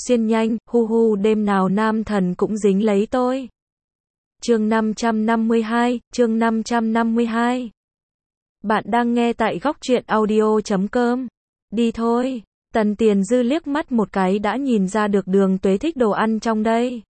xuyên nhanh, hu hu đêm nào nam thần cũng dính lấy tôi. Chương 552. Bạn đang nghe tại góc truyện audio.com. Đi thôi. Tần Tiền Dư liếc mắt một cái đã nhìn ra được Đường Tuế thích đồ ăn trong đây.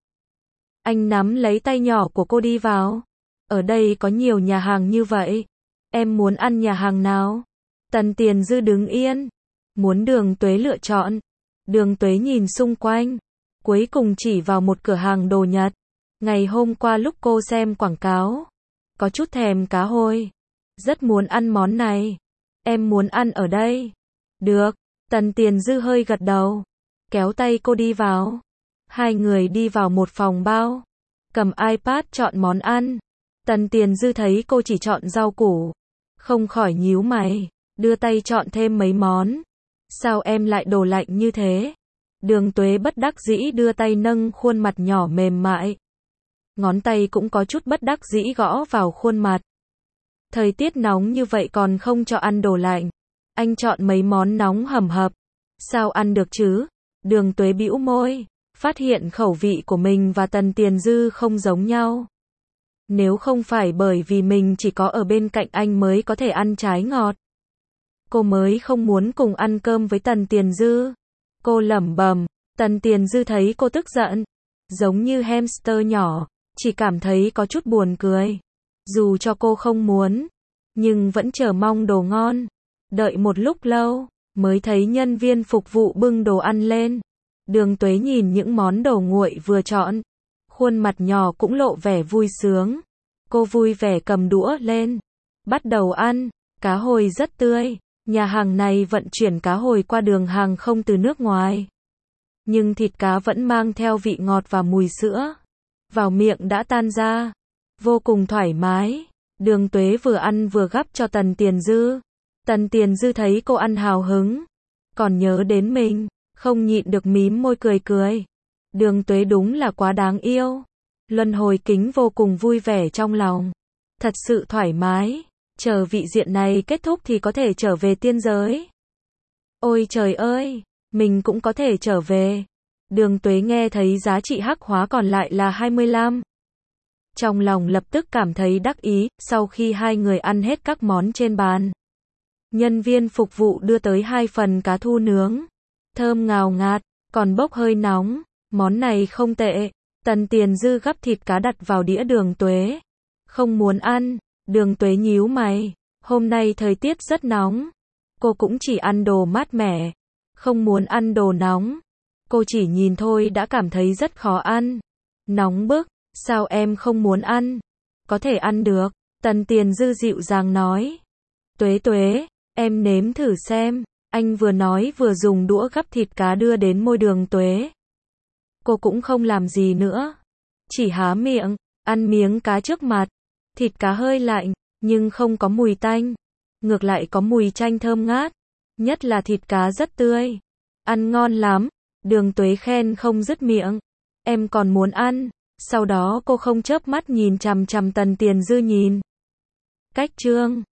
Anh nắm lấy tay nhỏ của cô đi vào. Ở đây có nhiều nhà hàng như vậy. Em muốn ăn nhà hàng nào? Tần Tiền Dư đứng yên. Muốn Đường Tuế lựa chọn. Đường Tuế nhìn xung quanh. Cuối cùng chỉ vào một cửa hàng đồ Nhật. Ngày hôm qua lúc cô xem quảng cáo. Có chút thèm cá hồi. Rất muốn ăn món này. Em muốn ăn ở đây. Được. Tần Tiền Dư hơi gật đầu. Kéo tay cô đi vào. Hai người đi vào một phòng bao. Cầm iPad chọn món ăn. Tần Tiền Dư thấy cô chỉ chọn rau củ. Không khỏi nhíu mày. Đưa tay chọn thêm mấy món. Sao em lại đồ lạnh như thế? Đường Tuế bất đắc dĩ đưa tay nâng khuôn mặt nhỏ mềm mại. Ngón tay cũng có chút bất đắc dĩ gõ vào khuôn mặt. Thời tiết nóng như vậy còn không cho ăn đồ lạnh. Anh chọn mấy món nóng hầm hập. Sao ăn được chứ? Đường Tuế bĩu môi. Phát hiện khẩu vị của mình và Tần Tiền Dư không giống nhau. Nếu không phải bởi vì mình chỉ có ở bên cạnh anh mới có thể ăn trái ngọt. Cô mới không muốn cùng ăn cơm với Tần Tiền Dư. Cô lẩm bẩm. Tần Tiền Dư thấy cô tức giận. Giống như hamster nhỏ. Chỉ cảm thấy có chút buồn cười. Dù cho cô không muốn. Nhưng vẫn chờ mong đồ ngon. Đợi một lúc lâu. Mới thấy nhân viên phục vụ bưng đồ ăn lên. Đường Tuế nhìn những món đồ nguội vừa chọn. Khuôn mặt nhỏ cũng lộ vẻ vui sướng. Cô vui vẻ cầm đũa lên. Bắt đầu ăn. Cá hồi rất tươi. Nhà hàng này vận chuyển cá hồi qua đường hàng không từ nước ngoài. Nhưng thịt cá vẫn mang theo vị ngọt và mùi sữa. Vào miệng đã tan ra. Vô cùng thoải mái. Đường Tuế vừa ăn vừa gắp cho Tần Tiền Dư. Tần Tiền Dư thấy cô ăn hào hứng. Còn nhớ đến mình. Không nhịn được mím môi cười cười. Đường Tuế đúng là quá đáng yêu. Luân hồi kính vô cùng vui vẻ trong lòng. Thật sự thoải mái. Chờ vị diện này kết thúc thì có thể trở về tiên giới. Ôi trời ơi, mình cũng có thể trở về. Đường Tuế nghe thấy giá trị hắc hóa còn lại là 25. Trong lòng lập tức cảm thấy đắc ý, sau khi hai người ăn hết các món trên bàn. Nhân viên phục vụ đưa tới 2 phần cá thu nướng. Thơm ngào ngạt, còn bốc hơi nóng. Món này không tệ. Tần Tiền Dư gắp thịt cá đặt vào đĩa Đường Tuế. Không muốn ăn. Đường Tuế nhíu mày. Hôm nay thời tiết rất nóng. Cô cũng chỉ ăn đồ mát mẻ. Không muốn ăn đồ nóng. Cô chỉ nhìn thôi đã cảm thấy rất khó ăn. Nóng bức. Sao em không muốn ăn? Có thể ăn được. Tần Tiền Dư dịu dàng nói. Tuế Tuế, em nếm thử xem. Anh vừa nói vừa dùng đũa gắp thịt cá đưa đến môi Đường Tuế. Cô cũng không làm gì nữa. Chỉ há miệng, ăn miếng cá trước mặt. Thịt cá hơi lạnh, nhưng không có mùi tanh. Ngược lại có mùi chanh thơm ngát. Nhất là thịt cá rất tươi. Ăn ngon lắm. Đường Tuế khen không dứt miệng. Em còn muốn ăn. Sau đó cô không chớp mắt nhìn chằm chằm Tần Tiền Dư nhìn. Cách chương